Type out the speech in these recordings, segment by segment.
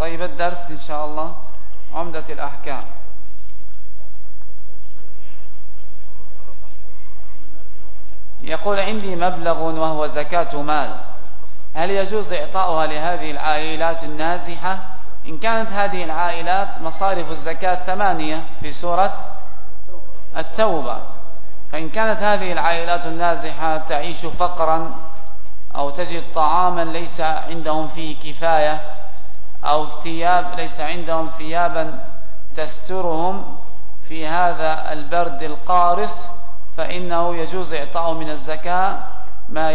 طيب الدرس إن شاء الله عمدة الأحكام. يقول عندي مبلغ وهو زكاة مال، هل يجوز إعطاؤها لهذه العائلات النازحة؟ إن كانت هذه العائلات مصارف الزكاة 8 في سورة التوبة، فإن كانت هذه العائلات النازحة تعيش فقرا أو تجد طعاما ليس عندهم فيه كفاية أو ثياب ليس عندهم ثيابا تسترهم في هذا البرد القارس، فإنه يجوز إعطاء من الزكاة ما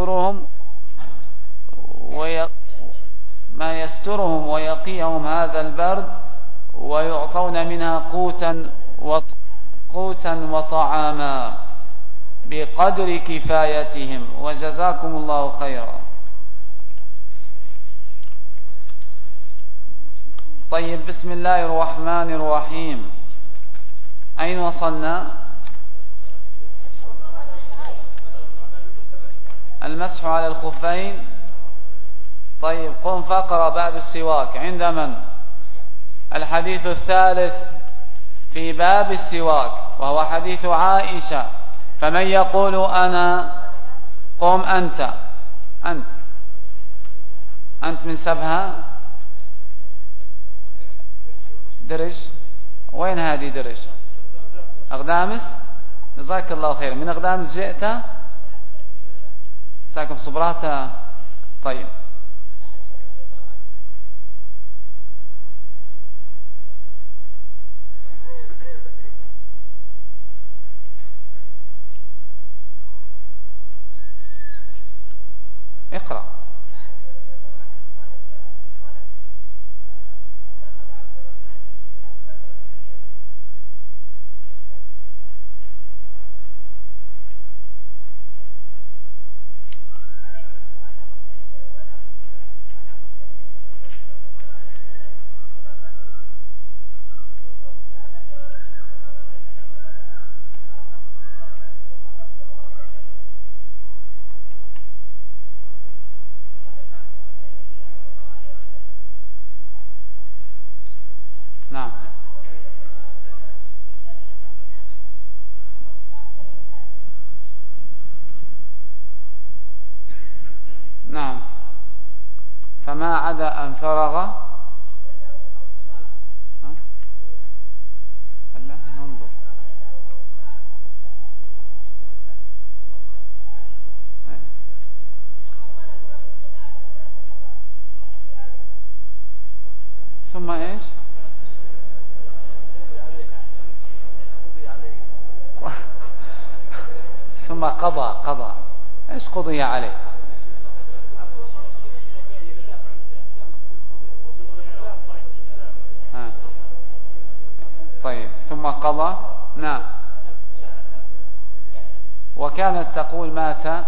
يسترهم ويقيهم هذا البرد، ويعطون منها قوتا وطعاما بقدر كفايتهم، وجزاكم الله خيرا. طيب، بسم الله الرحمن الرحيم. أين وصلنا؟ المسح على الخفين. طيب، قم فاقرأ باب السواك. عند من؟ الحديث الثالث في باب السواك، وهو حديث عائشة. فمن يقول أنا؟ قم أنت من سبها. درج؟ وين هذه درج؟ أغدامس؟ جزاك الله خير. من أغدامس جئت؟ ساكن صبراتا. طيب، اقرأ. نعم. نعم. فما عدا أن فرغ. الله ننظر. ثم ايش؟ ثم قضى. ايش قضي عليه؟ طيب، ثم قضى. نعم. وكانت تقول مات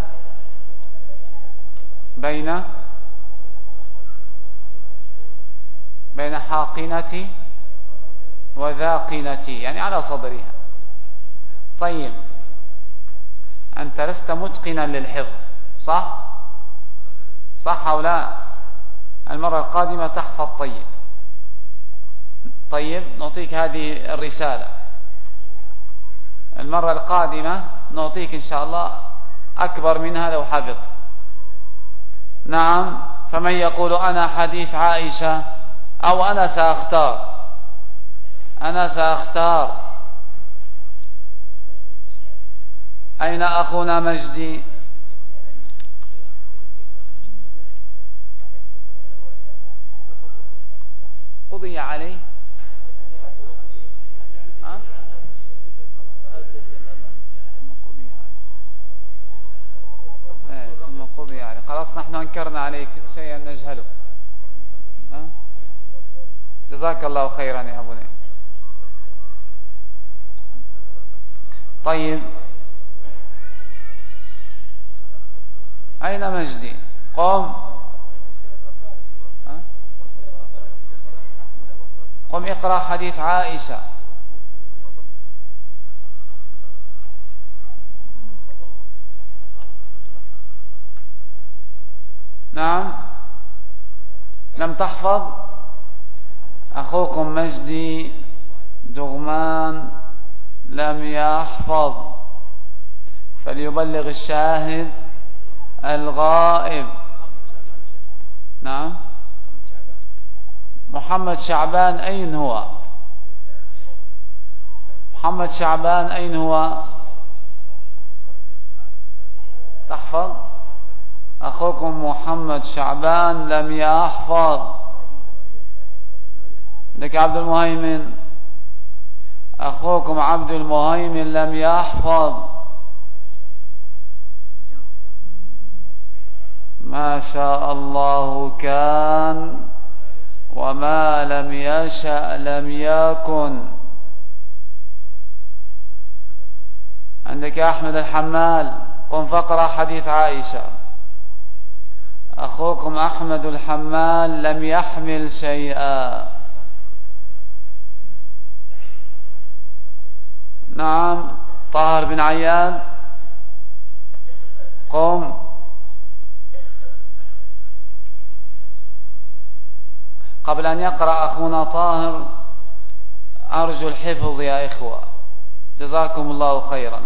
بين حاقنتي وذاقنتي، يعني على صدرها. طيب، أنت لست متقنا للحفظ، صح أو لا؟ المرة القادمة تحفظ. طيب، نعطيك هذه الرسالة. المرة القادمة نعطيك إن شاء الله أكبر منها لو حفظ. نعم. فمن يقول أنا حديث عائشة، أو أنا سأختار. أين أخونا مجدي؟ قضي عليه. ثم قضي عليه. خلاص، نحن أنكرنا عليك شيئا نجهله. جزاك الله خيرا يا أبو نعيم. طيب، أين مجدي؟ قم اقرأ حديث عائشة. نعم. لم تحفظ؟ أخوكم مجدي دغمان لم يحفظ، فليبلغ الشاهد الغائب. نعم. محمد شعبان أين هو؟ محمد شعبان أين هو؟ تحفظ؟ أخوكم محمد شعبان لم يحفظ. لك عبد المهيمن، أخوكم عبد المهيمن لم يحفظ. ما شاء الله كان، وما لم يشأ لم يكن. عندك يا أحمد الحمال، قم فقرأ حديث عائشة. أخوكم أحمد الحمال لم يحمل شيئا. نعم. طاهر بن عياد، قم. قبل أن يقرأ أخونا طاهر أرجو الحفظ يا إخوة، جزاكم الله خيرا.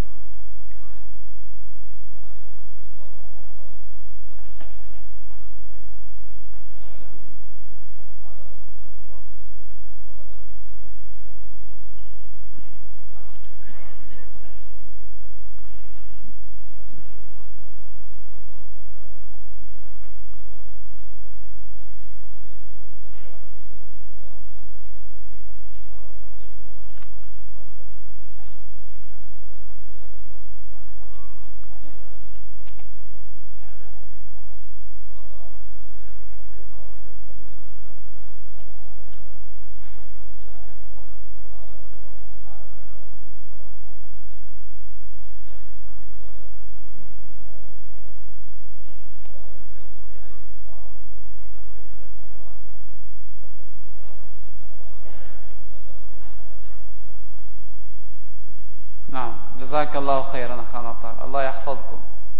نعم، جزاك الله خيرا أخانا طاهر، الله يحفظكم.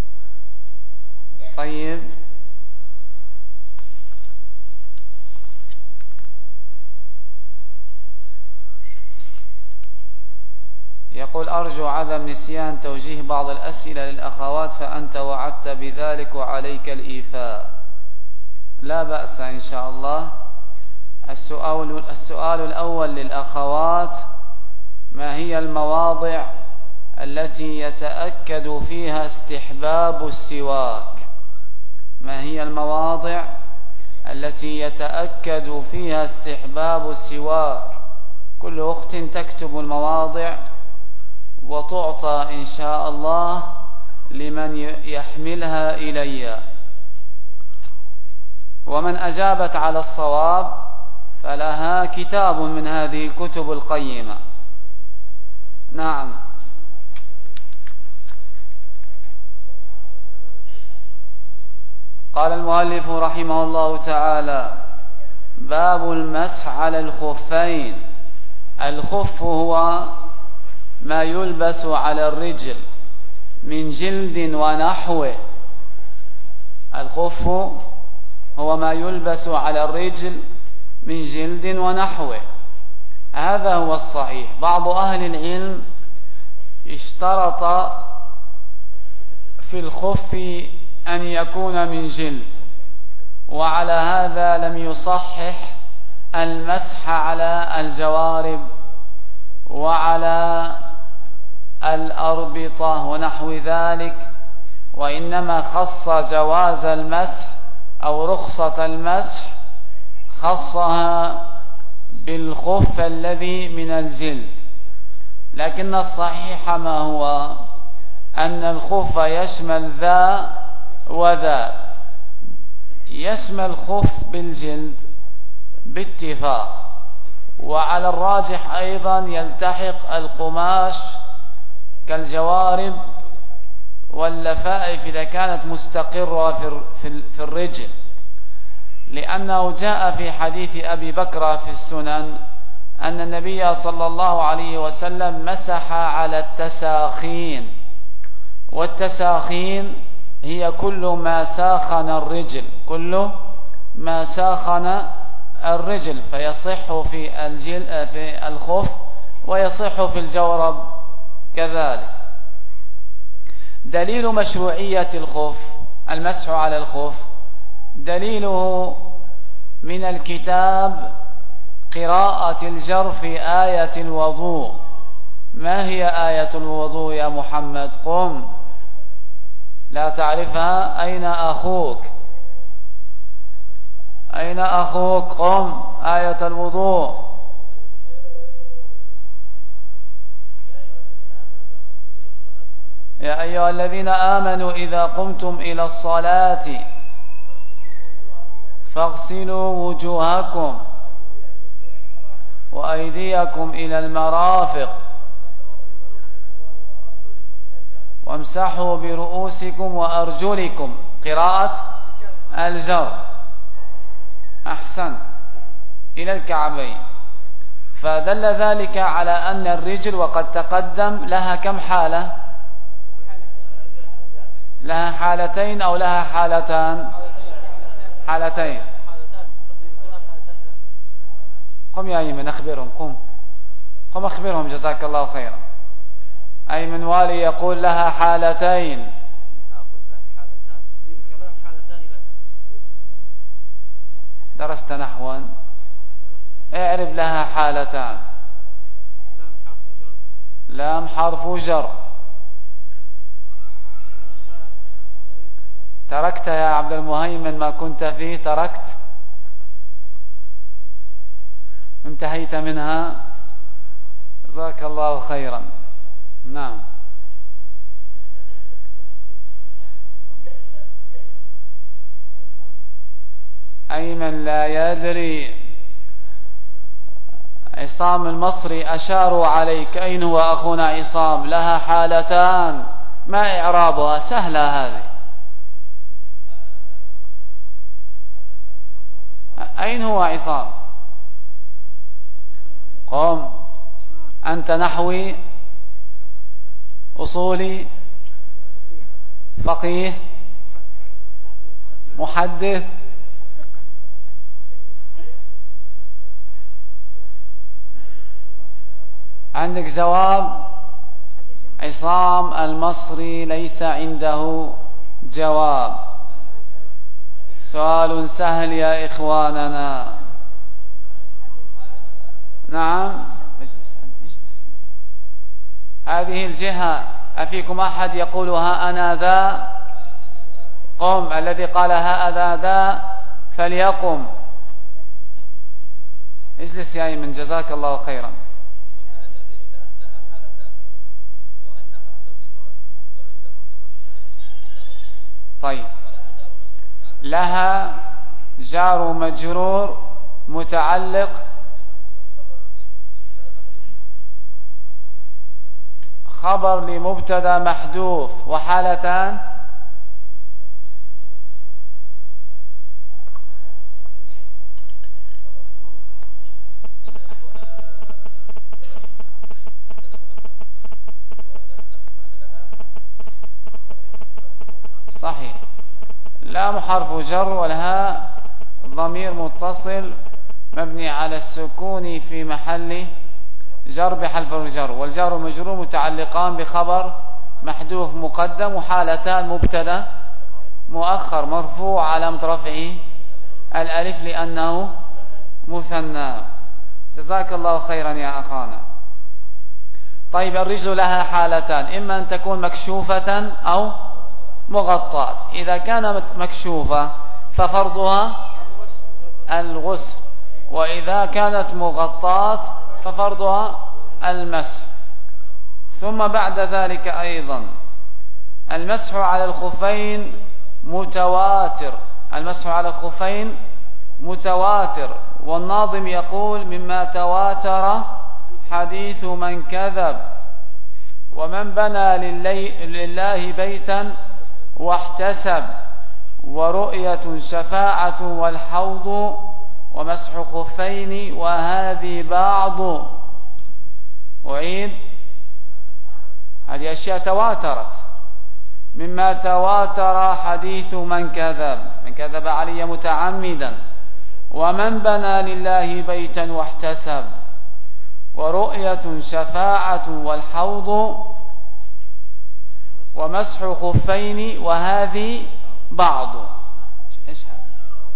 طيب، يقول أرجو عدم نسيان توجيه بعض الأسئلة للأخوات، فأنت وعدت بذلك وعليك الإيفاء. لا بأس إن شاء الله. السؤال الأول للأخوات: ما هي المواضع التي يتأكد فيها استحباب السواك؟ ما هي المواضع التي يتأكد فيها استحباب السواك؟ كل أخت تكتب المواضع وتعطى إن شاء الله لمن يحملها إلي، ومن أجابت على الصواب فلها كتاب من هذه الكتب القيمة. نعم. قال المؤلف رحمه الله تعالى: باب المسح على الخفين. الخف هو ما يلبس على الرجل من جلد ونحوه. الخف هو ما يلبس على الرجل من جلد ونحوه، هذا هو الصحيح. بعض أهل العلم اشترط في الخف أن يكون من جلد، وعلى هذا لم يصحح المسح على الجوارب وعلى الأربطة ونحو ذلك، وإنما خص جواز المسح أو رخصة المسح، خصها بالخف الذي من الجلد. لكن الصحيح ما هو أن الخف يشمل ذا وذا. يشمل الخف بالجلد باتفاق، وعلى الراجح أيضا يلتحق القماش كالجوارب واللفائف إذا كانت مستقرة في الرجل، لأنه جاء في حديث أبي بكر في السنن أن النبي صلى الله عليه وسلم مسح على التساخين، والتساخين هي كل ما ساخن الرجل، كل ما ساخن الرجل فيصح في الخف ويصح في الجورب كذلك. دليل مشروعية الخف المسح على الخف دليله من الكتاب قراءة الجر في آية الوضوء. ما هي آية الوضوء يا محمد؟ قم، لا تعرفها؟ أين أخوك؟ أين أخوك؟ قم، آية الوضوء. يا أيها الذين آمنوا إذا قمتم إلى الصلاة فاغسلوا وجوهكم وأيديكم إلى المرافق وامسحوا برؤوسكم وأرجلكم. قراءة الجر. أحسن، إلى الكعبين. فدل ذلك على أن الرجل وقد تقدم لها كم حالة؟ لها حالتين أو لها حالتان؟ حالتين. قم يا أيمن أخبرهم. قم أخبرهم جزاك الله خيرا. أيمن والي يقول لها حالتين. درست نحوا؟ اعرف لها حالتان. لام حرف جر. تركت يا عبد المهيمن ما كنت فيه؟ تركت؟ انتهيت منها؟ جزاك الله خيرا. نعم. أيمن لا يدري. عصام المصري أشاروا عليك. أين هو أخونا عصام؟ لها حالتان. ما إعرابها؟ سهلة هذه. أين هو عصام؟ قم، أنت نحوي أصولي فقيه محدث عندك جواب؟ عصام المصري ليس عنده جواب. سؤال سهل يا إخواننا. نعم، هذه الجهة أفيكم أحد يقول ها أنا ذا؟ قم، الذي قال ها أنا ذا فليقم. اجلس يا أيمن جزاك الله خيرا. طيب، لها جار مجرور متعلق خبر لمبتدا محذوف وحالتان. صحيح، لام حرف جر والهاء ضمير متصل مبني على السكون في محل جر بحرف الجر، والجار والمجرور متعلقان بخبر محذوف مقدم وحالتان مبتدا مؤخر مرفوع علامة رفعه الألف لأنه مثنى. جزاك الله خيرا يا أخانا. طيب، الرجل لها حالتان، إما أن تكون مكشوفة أو مغطاة. إذا كانت مكشوفة ففرضها الغسل، وإذا كانت مغطاة ففرضها المسح. ثم بعد ذلك أيضا المسح على الخفين متواتر. المسح على الخفين متواتر، والناظم يقول مما تواتر حديث من كذب ومن بنى لله بيتا واحتسب ورؤية شفاعة والحوض ومسح خفين وهذه بعض. أعيد، هذه أشياء تواترت. مما تواتر حديث من كذب علي متعمدا ومن بنى لله بيتا واحتسب ورؤية شفاعة والحوض ومسح خفين وهذه بعض. ايش هذا؟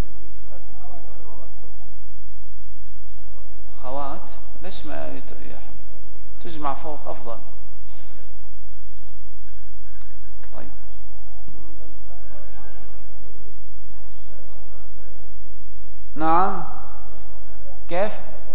خوات؟ ليش ما تجمع فوق افضل؟ طيب نعم. كيف؟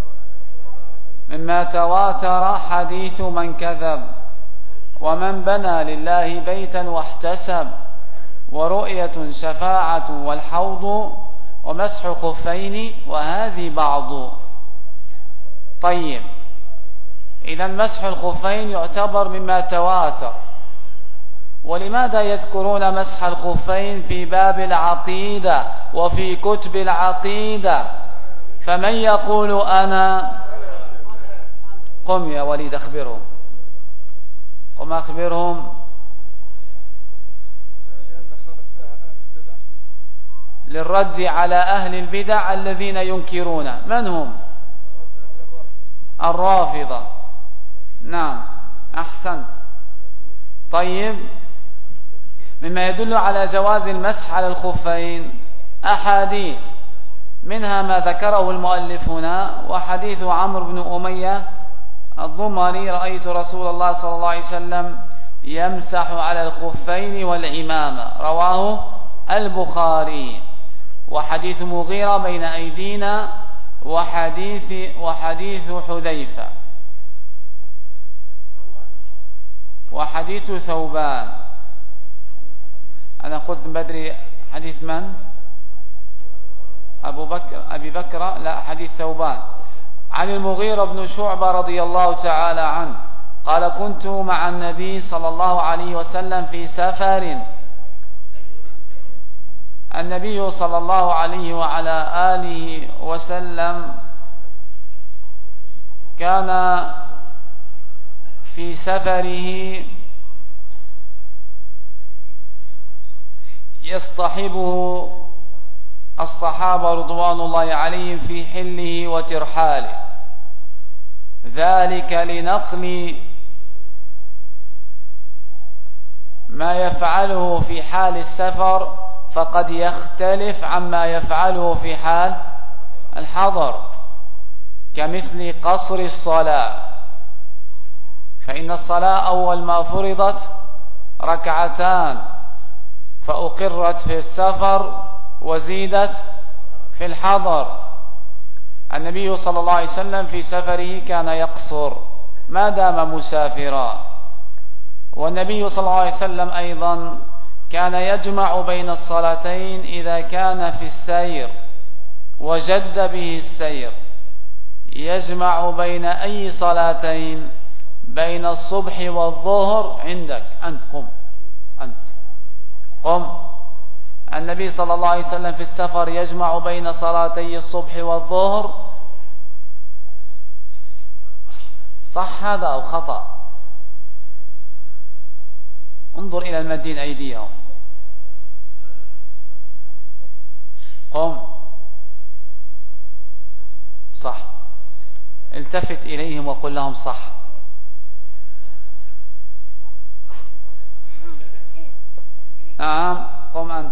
مما تواتر حديث من كذب ومن بنى لله بيتا واحتسب ورؤية شفاعة والحوض ومسح خفين وهذه بعض. طيب إذا مسح الخفين يعتبر مما تواتر. ولماذا يذكرون مسح الخفين في باب العقيدة وفي كتب العقيدة؟ فمن يقول أنا؟ قم يا وليد أخبرهم، قم أخبرهم. للرد على أهل البدع الذين ينكرون. من هم؟ الرافضة. نعم أحسنت. طيب مما يدل على جواز المسح على الخفين أحاديث، منها ما ذكره المؤلف هنا، وحديث عمرو بن أمية الضمري: رأيت رسول الله صلى الله عليه وسلم يمسح على الخفين والعمامة، رواه البخاري. وحديث مغيرة بين أيدينا، وحديث حذيفة، وحديث ثوبان. أنا قلت بدري حديث من؟ أبي بكر، لا، حديث ثوبان. عن المغيرة بن شعبة رضي الله تعالى عنه قال: كنت مع النبي صلى الله عليه وسلم في سفر. النبي صلى الله عليه وعلى آله وسلم كان في سفره يصطحبه الصحابة رضوان الله عليهم في حله وترحاله، ذلك لنقل ما يفعله في حال السفر فقد يختلف عما يفعله في حال الحضر، كمثل قصر الصلاة، فإن الصلاة أول ما فرضت ركعتان، فأقرت في السفر وزيدت في الحضر. النبي صلى الله عليه وسلم في سفره كان يقصر ما دام مسافرا. والنبي صلى الله عليه وسلم أيضا كان يجمع بين الصلاتين إذا كان في السير وجد به السير، يجمع بين أي صلاتين؟ بين الصبح والظهر. عندك أنت، قم. النبي صلى الله عليه وسلم في السفر يجمع بين صلاتي الصبح والظهر، صح هذا أو خطأ؟ انظر إلى المدين أيديهم. قم، صح. التفت إليهم وقل لهم صح. نعم، قم أنت.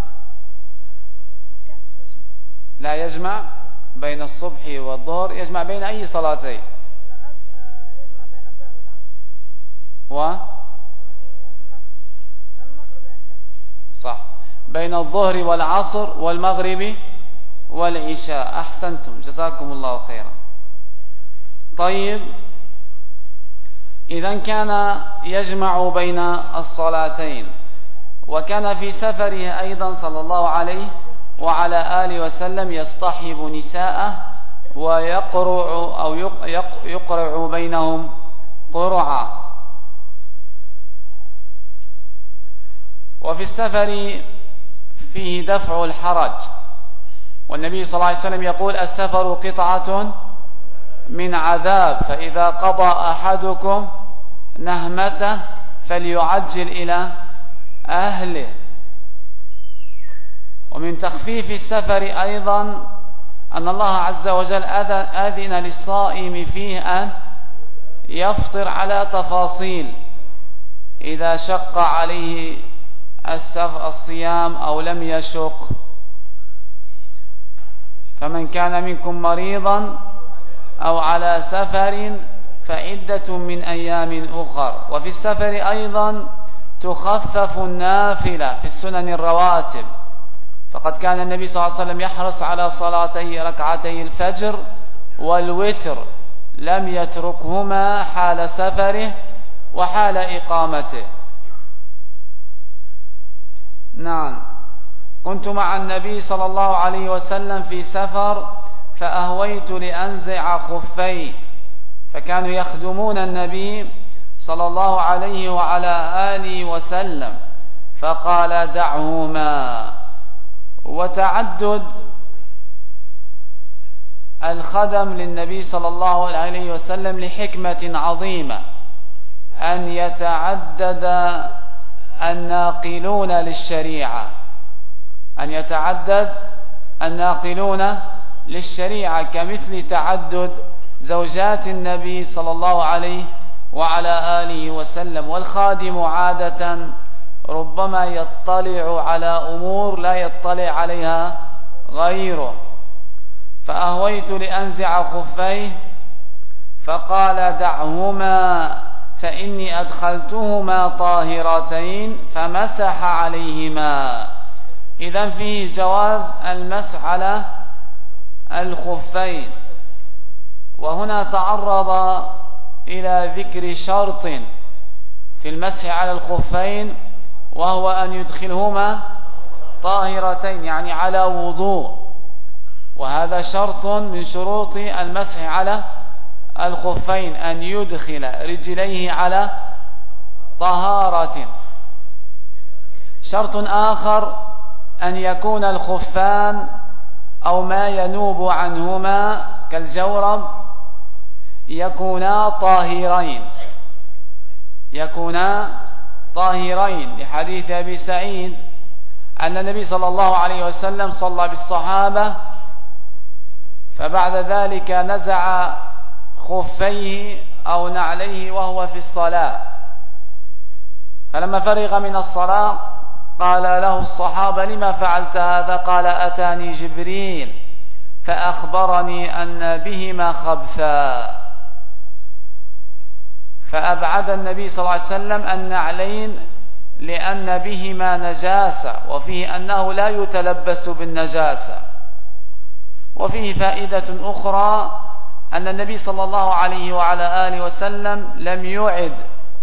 لا يجمع بين الصبح والظهر، يجمع بين أي صلاتين؟ صح، بين الظهر والعصر والمغرب والعشاء. أحسنتم، جزاكم الله خيرا. طيب إذن كان يجمع بين الصلاتين، وكان في سفره أيضا صلى الله عليه وعلى آله وسلم يصطحب نساءه ويقرع أو يقرع بينهم قرعا. وفي السفر فيه دفع الحرج، والنبي صلى الله عليه وسلم يقول: السفر قطعة من عذاب، فإذا قضى أحدكم نهمته فليعجل إلى أهله. ومن تخفيف السفر أيضا أن الله عز وجل أذن للصائم فيه أن يفطر على تفاصيل إذا شق عليه الصيام أو لم يشق. فمن كان منكم مريضا أو على سفر فعدة من أيام أخر. وفي السفر أيضا تخفف النافلة في السنن الرواتب، فقد كان النبي صلى الله عليه وسلم يحرص على صلاتي ركعتي الفجر والوتر، لم يتركهما حال سفره وحال إقامته. نعم. كنت مع النبي صلى الله عليه وسلم في سفر فأهويت لأنزع خفي، فكانوا يخدمون النبي صلى الله عليه وعلى آله وسلم، فقال دعهما. وتعدد الخدم للنبي صلى الله عليه وسلم لحكمة عظيمة، أن يتعدد الناقلون للشريعة، أن يتعدد الناقلون للشريعة، كمثل تعدد زوجات النبي صلى الله عليه وعلى آله وسلم. والخادم عادة ربما يطلع على أمور لا يطلع عليها غيره. فأهويت لأنزع خفيه فقال دعهما فإني أدخلتهما طاهرتين، فمسح عليهما. إذن فيه جواز المسح على الخفين. وهنا تعرض إلى ذكر شرط في المسح على الخفين، وهو أن يدخلهما طاهرتين، يعني على وضوء، وهذا شرط من شروط المسح على الخفين، أن يدخل رجليه على طهارة. شرط آخر أن يكون الخفان أو ما ينوب عنهما كالجورب يكونا طاهرين، لحديث أبي سعيد أن النبي صلى الله عليه وسلم صلى بالصحابة، فبعد ذلك نزع خفيه أو نعليه وهو في الصلاة، فلما فرغ من الصلاة قال له الصحابة لما فعلت هذا؟ قال أتاني جبريل فأخبرني أن بهما خبثا، فأبعد النبي صلى الله عليه وسلم النعلين لأن بهما نجاسة، وفيه أنه لا يتلبس بالنجاسة. وفيه فائدة أخرى أن النبي صلى الله عليه وعلى آله وسلم لم يعد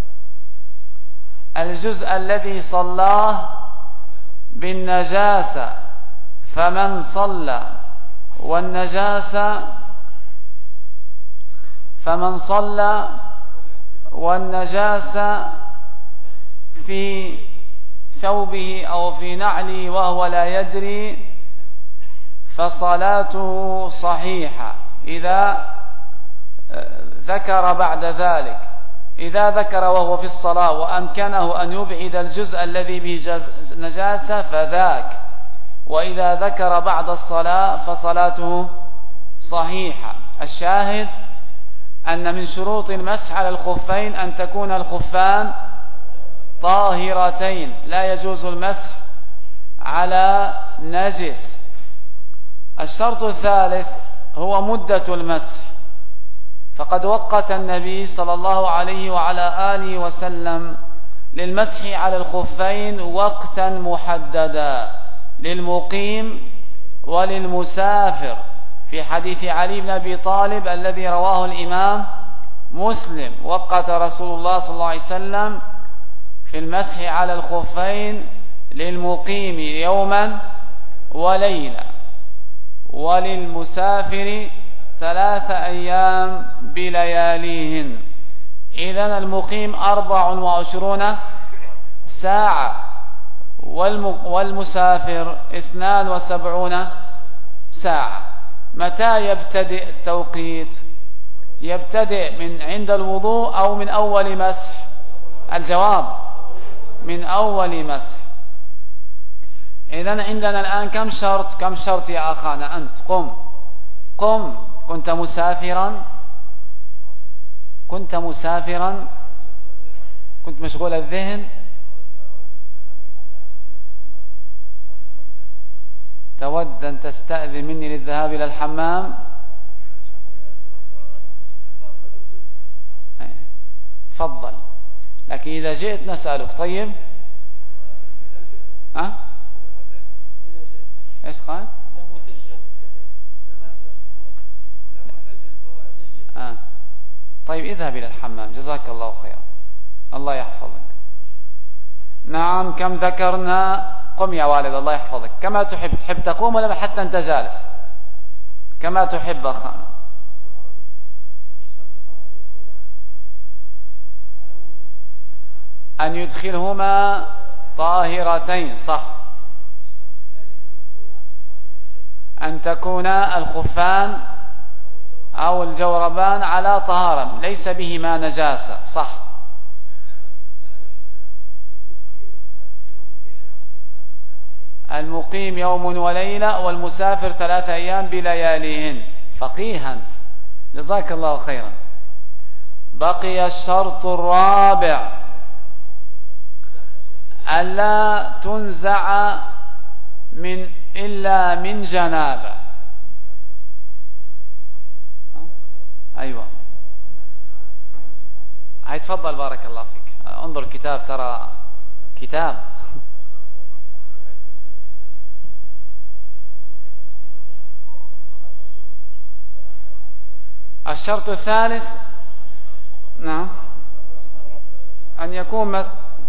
الجزء الذي صلاه بالنجاسة، فمن صلى والنجاسة في ثوبه أو في نعله وهو لا يدري فصلاته صحيحة إذا ذكر بعد ذلك. إذا ذكر وهو في الصلاة وأمكنه أن يبعد الجزء الذي به نجاسة فذاك، وإذا ذكر بعد الصلاة فصلاته صحيحة. الشاهد أن من شروط المسح على الخفين أن تكون الخفان طاهرتين، لا يجوز المسح على نجس. الشرط الثالث هو مدة المسح، فقد وقت النبي صلى الله عليه وعلى آله وسلم للمسح على الخفين وقتا محددا للمقيم وللمسافر، في حديث علي بن أبي طالب الذي رواه الإمام مسلم، وقت رسول الله صلى الله عليه وسلم في المسح على الخفين للمقيم يوما وليلة، وللمسافر 3 أيام بلياليهن. إذن المقيم 24 ساعة، والمسافر 72 ساعة. متى يبتدئ التوقيت؟ يبتدئ من عند الوضوء أو من أول مسح؟ الجواب من أول مسح. إذن عندنا الآن كم شرط يا أخانا؟ أنت قم. قم. كنت مسافرا، كنت مسافرا، كنت مشغول الذهن. تود أن تستأذن مني للذهاب إلى الحمام. تفضل، لكن إذا جئت نسألك. طيب إيش قال؟ طيب اذهب إلى الحمام، جزاك الله خيرا، الله يحفظك. نعم، كم ذكرنا؟ قم يا والد، الله يحفظك. كما تحب، تحب تقوم ولا حتى أنت جالس؟ كما تحب أخانا. أن يدخلهما طاهرتين، صح. أن تكون الخفان أو الجوربان على طهارة ليس بهما نجاسة، صح. المقيم يوم وليلة والمسافر 3 أيام بلياليهن. فقيها، جزاك الله خيرا. بقي الشرط الرابع، ألا تنزع إلا من جنابة. أيوة، هاي تفضل، بارك الله فيك. انظر الكتاب، ترى كتاب. الشرط الثالث، نعم، أن يكون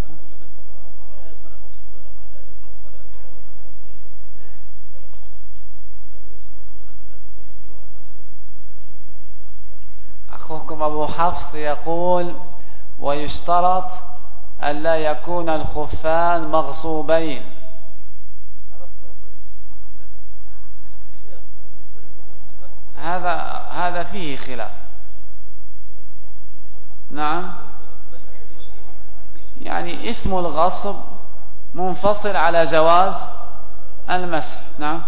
أخوكم أبو حفص يقول: ويشترط ألا يكون الخفان مغصوبين. هذا فيه خلاف. نعم، يعني اسم الغصب منفصل على جواز المسح. نعم،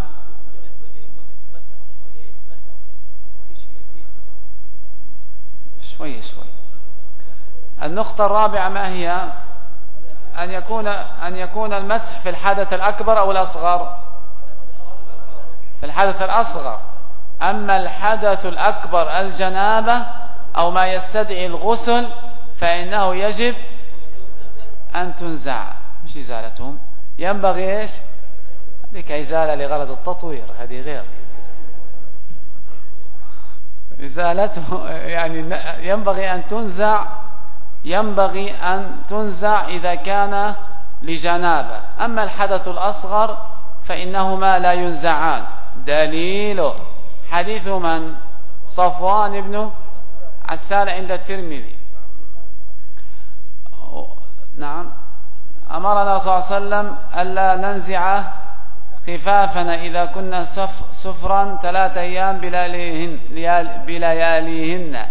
شوي شوي. النقطة الرابعة ما هي؟ أن يكون المسح في الحدث الأكبر أو الأصغر؟ في الحدث الأصغر. أما الحدث الأكبر الجنابة أو ما يستدعي الغسل فإنه يجب أن تنزع. مش إزالتهم، ينبغي إيش؟ ذيك إزالة لغرض التطوير، هذه غير إزالته. يعني ينبغي أن تنزع إذا كان لجنابة. أما الحدث الأصغر فإنهما لا ينزعان. دليل حديث من؟ صفوان بن عسال عند الترمذي. نعم، أمرنا صلى الله عليه وسلم ألا ننزع خفافنا إذا كنا سفرا 3 أيام بلياليهن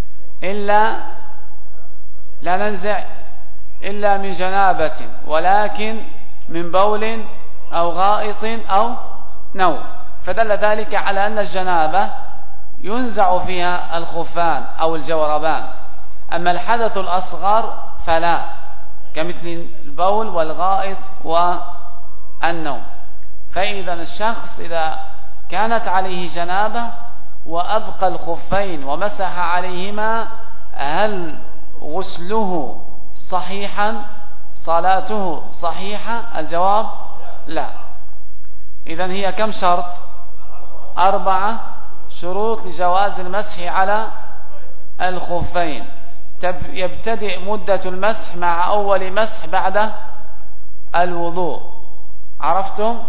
لا ننزع إلا من جنابة، ولكن من بول أو غائط أو نوم. فدل ذلك على أن الجنابة ينزع فيها الخفان أو الجوربان. أما الحدث الأصغر فلا، كمثل البول والغائط والنوم. فإذا الشخص إذا كانت عليه جنابة وأبقى الخفين ومسح عليهما، هل غسله صحيحا؟ صلاته صحيحة؟ الجواب لا. إذن هي كم شرط؟ 4 شروط لجواز المسح على الخفين. يبتدئ مدة المسح مع أول مسح بعد الوضوء. عرفتم؟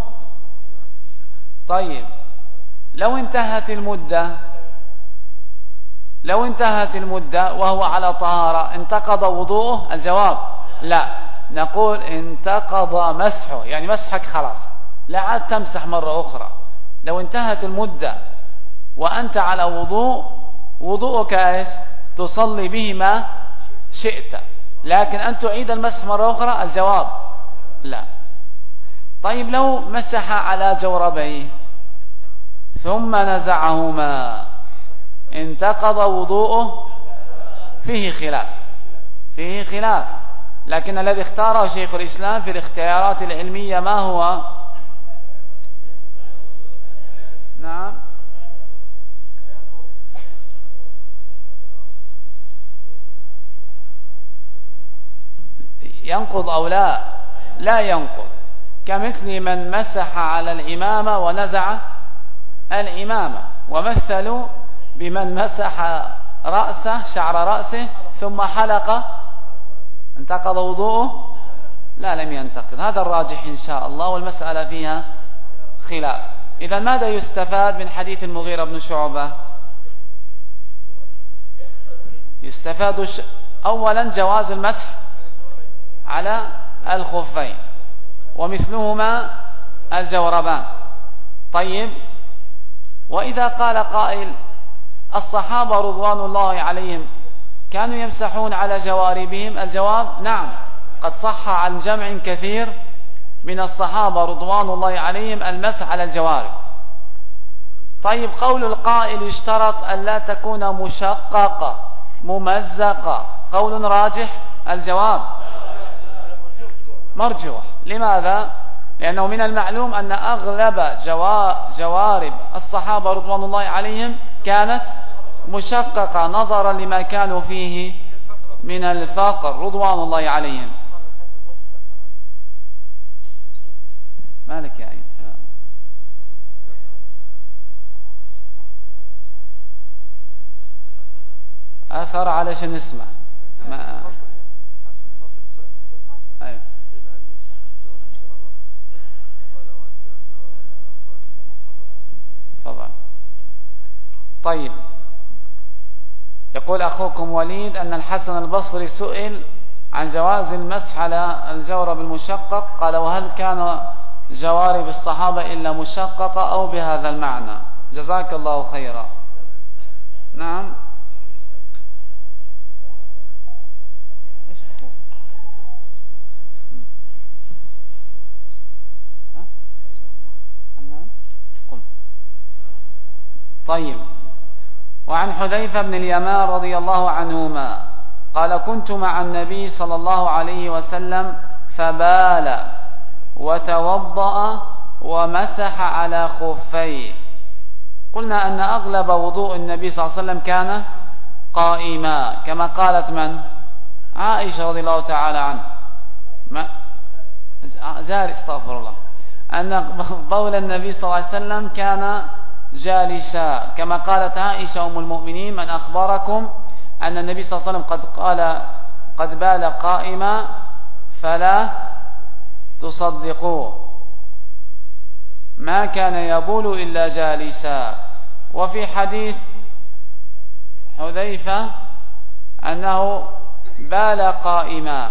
طيب، لو انتهت المدة وهو على طهارة، انتقض وضوءه؟ الجواب لا. نقول انتقض مسحه، يعني مسحك خلاص، لا عاد تمسح مرة أخرى. لو انتهت المدة وأنت على وضوءك ايش؟ تصلي به ما شئت، لكن أن تعيد المسح مرة أخرى؟ الجواب لا. طيب، لو مسح على جوربيه ثم نزعهما انتقض وضوءه؟ فيه خلاف، لكن الذي اختاره شيخ الإسلام في الاختيارات العلمية ما هو؟ نعم، ينقض أو لا ينقض، كمثل من مسح على الإمامة ونزع الإمامة، ومثلوا بمن مسح شعر رأسه ثم حلق، انتقض وضوءه؟ لا، لم ينتقض. هذا الراجح إن شاء الله، والمسألة فيها خلاف. إذا ماذا يستفاد من حديث المغيرة بن شعبة؟ يستفاد أولا جواز المسح على الخفين، ومثلهما الجوربان. طيب، وإذا قال قائل الصحابة رضوان الله عليهم كانوا يمسحون على جواربهم، الجواب نعم، قد صح عن جمع كثير من الصحابة رضوان الله عليهم المسح على الجوارب. طيب، قول القائل يشترط أن لا تكون مشققة ممزقة، قول راجح؟ الجواب مرجوح. لماذا؟ لأنه من المعلوم أن أغلب جوارب الصحابة رضوان الله عليهم كانت مشققة نظرا لما كانوا فيه من الفقر رضوان الله عليهم. مالك يا عين؟ أثر علشان نسمع. ما أيوه. طبعا. طيب، يقول أخوكم وليد أن الحسن البصري سئل عن جواز المسح على الجورب المشقق، قال وهل كان جوارب الصحابة إلا مشققة أو بهذا المعنى؟ جزاك الله خيرا. نعم. طيب، وعن حذيفة بن اليمان رضي الله عنهما قال كنت مع النبي صلى الله عليه وسلم فبال وتوضأ ومسح على خفيه. قلنا أن أغلب وضوء النبي صلى الله عليه وسلم كان قائما، كما قالت من؟ عائشة رضي الله تعالى عنها. استغفر الله، أن بول النبي صلى الله عليه وسلم كان جالسا، كما قالت عائشة أم المؤمنين من أخبركم أن النبي صلى الله عليه وسلم قد بال قائما فلا تصدقوه، ما كان يبول إلا جالسا. وفي حديث حذيفة أنه بال قائما،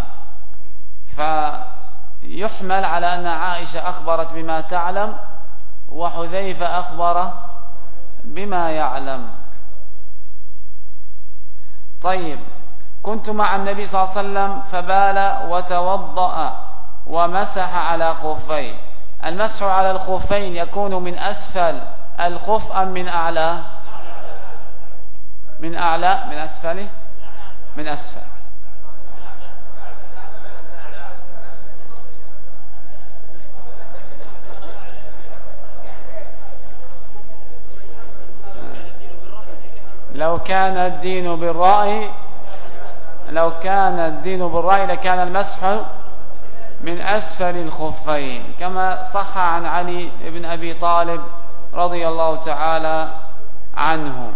فيحمل على أن عائشة أخبرت بما تعلم وحذيفة أخبر بما يعلم. طيب، كنت مع النبي صلى الله عليه وسلم فبال وتوضأ ومسح على خفيه. المسح على الخفين يكون من أسفل الخف أم من أعلى؟ من أعلى، من أسفله، من أسفل. لو كان الدين بالرأي لكان المسح من أسفل الخفين، كما صح عن علي بن أبي طالب رضي الله تعالى عنه.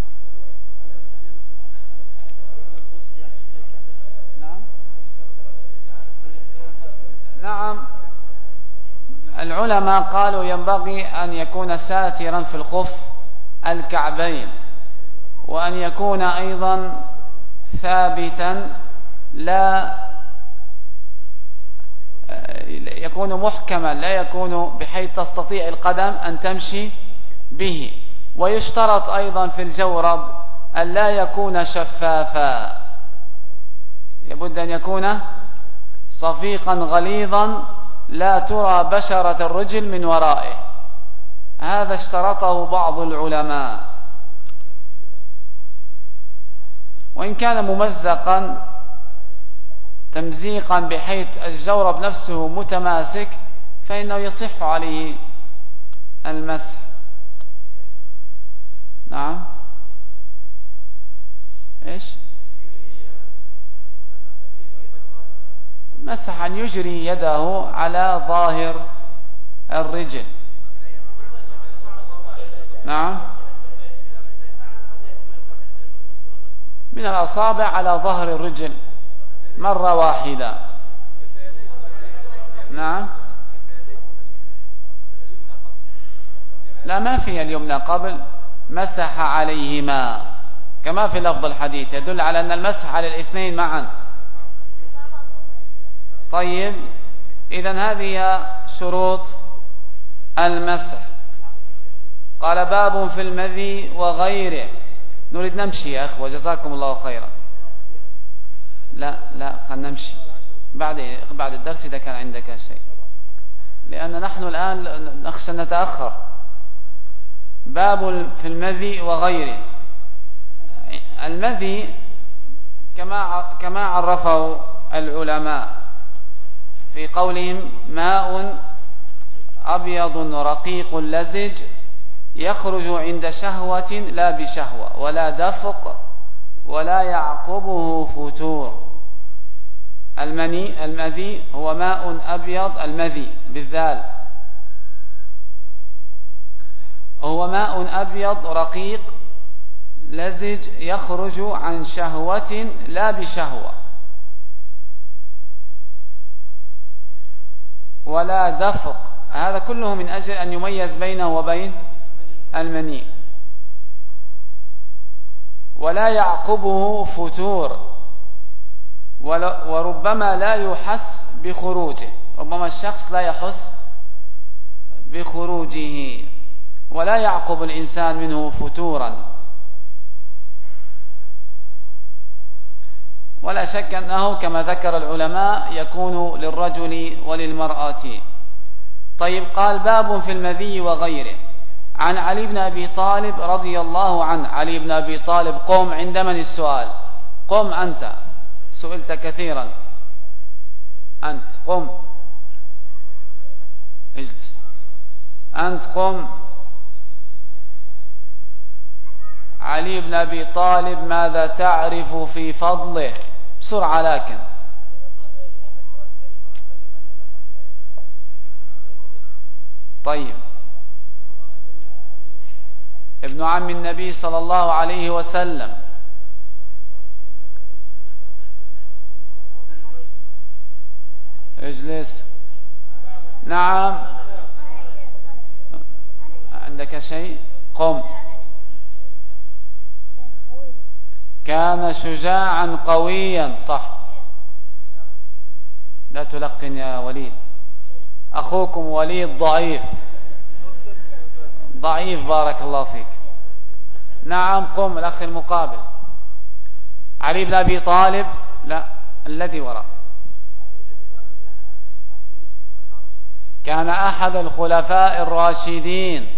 نعم، العلماء قالوا ينبغي أن يكون ساترا في الخف الكعبين، وأن يكون أيضا ثابتا، لا يكون محكما، لا يكون بحيث تستطيع القدم أن تمشي به. ويشترط أيضا في الجورب أن لا يكون شفافا، يبد أن يكون صفيقا غليظا لا ترى بشرة الرجل من ورائه، هذا اشترطه بعض العلماء، وإن كان ممزقا تمزيقا بحيث الجورب نفسه متماسك فإنه يصح عليه المسح. نعم. إيش؟ مسح أن يجري يده على ظاهر الرجل. نعم، من الأصابع على ظهر الرجل مرة واحدة. نعم. لا، ما في اليمنى قبل، مسح عليهما كما في لفظ الحديث يدل على أن المسح على الاثنين معا. طيب، إذن هذه شروط المسح. قال باب في المذي وغيره. نريد نمشي يا أخوة، جزاكم الله خيرا. لا خلنا نمشي بعد الدرس إذا كان عندك شيء، لأن نحن الآن نخشى أن نتأخر. باب في المذي وغيره. المذي كما عرفه العلماء في قولهم ماء أبيض رقيق لزج يخرج عند شهوة لا بشهوة ولا دفق ولا يعقبه فتور. المذي هو ماء أبيض، المذي بالذال هو ماء أبيض رقيق لزج يخرج عن شهوة لا بشهوة ولا دفق. هذا كله من أجل أن يميز بينه وبين المني. ولا يعقبه فتور، وربما لا يحس بخروجه، ربما الشخص لا يحس بخروجه ولا يعقب الإنسان منه فتورا. ولا شك أنه كما ذكر العلماء يكون للرجل وللمرأة. طيب، قال باب في المذي وغيره. عن علي بن أبي طالب رضي الله عنه. علي بن أبي طالب، قم عند من السؤال؟ قم أنت، سئلت كثيرا، أنت قم، اجلس، أنت قم. علي بن أبي طالب ماذا تعرف في فضله؟ بسرعة لكن. طيب، ابن عم النبي صلى الله عليه وسلم. اجلس. نعم، عندك شيء؟ قم. كان شجاعا قويا، صح. لا تلقن يا وليد، أخوكم وليد ضعيف بارك الله فيك. نعم، قم. الأخ المقابل علي بن أبي طالب، لا الذي وراء. كان أحد الخلفاء الراشدين،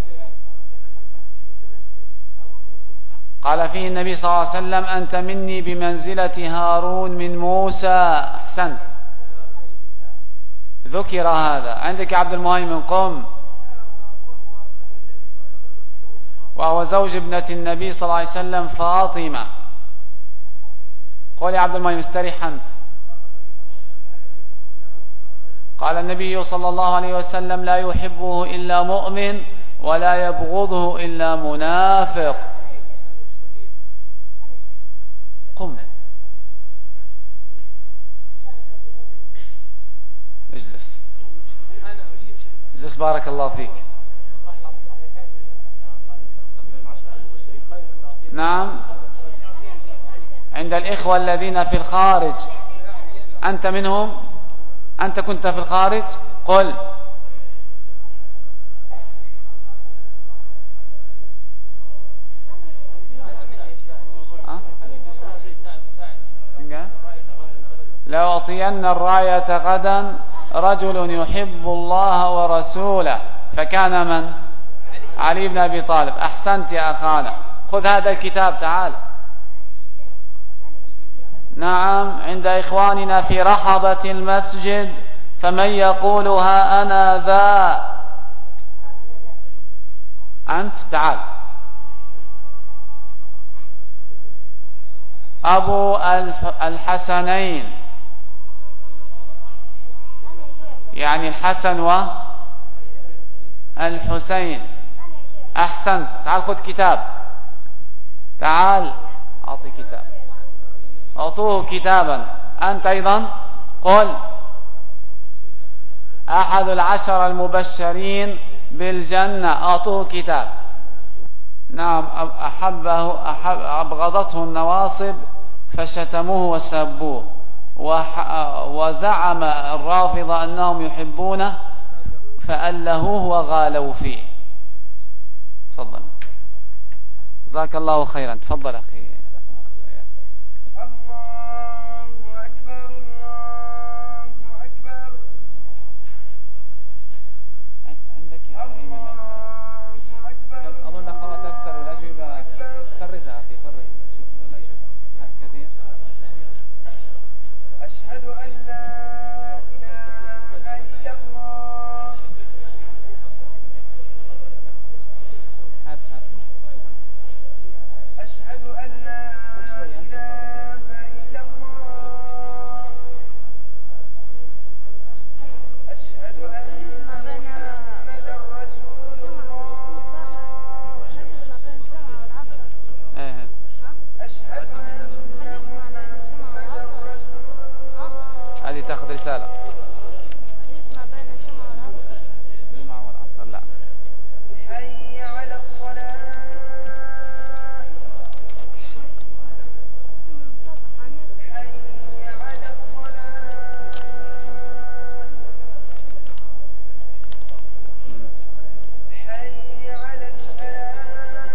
قال فيه النبي صلى الله عليه وسلم أنت مني بمنزلة هارون من موسى. أحسنت، ذكر هذا. عندك عبد المهيمن، قم. وهو زوج ابنة النبي صلى الله عليه وسلم فاطمة. قول يا عبد المهيمن، استريح أنت. قال النبي صلى الله عليه وسلم لا يحبه إلا مؤمن ولا يبغضه إلا منافق. قم، اجلس بارك الله فيك. نعم، عند الإخوة الذين في الخارج. أنت منهم؟ أنت كنت في الخارج؟ قل. لأعطين الراية غدا رجل يحب الله ورسوله. فكان من؟ علي بن أبي طالب. أحسنت يا أخانا، خذ هذا الكتاب تعال. نعم، عند إخواننا في رحبة المسجد، فمن يقولها أنا ذا. أنت تعال. أبو الحسنين، يعني الحسن والحسين. أحسنت، تعال خذ كتاب، تعال أعطي كتاب، أعطوه كتابا. أنت أيضا قل أحد 10 المبشرين بالجنة، أعطوه كتاب. نعم، أبغضته النواصب فشتموه وسبوه، وزعم الرافضة أنهم يحبونه فألهوه وغالوا فيه. تفضل، جزاك الله خيرا. تفضل أخي. الله أكبر، الله أكبر. عندك يا أيمن أظن أخوة ترسلوا الأجوبة، فرزها أخي، فرزها، شوف الأجوبة كثير. أشهد أن لا إله إلا الله. أشهد أن لا إله إلا الله. أشهد أن محمدا رسول الله. أشهد أن محمدا رسول الله. هذه تأخذ رسالة. الجمعة والعصر لا. حي على الصلاة. حي على الصلاة. حي على الفلاح.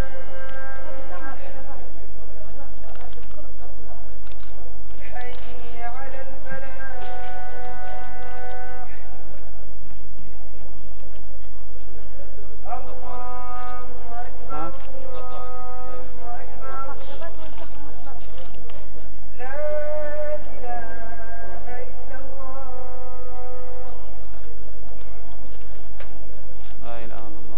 حي على الفلاح. الله أكبر، الله أكبر. لا إله إلا الله. لا إله إلا الله.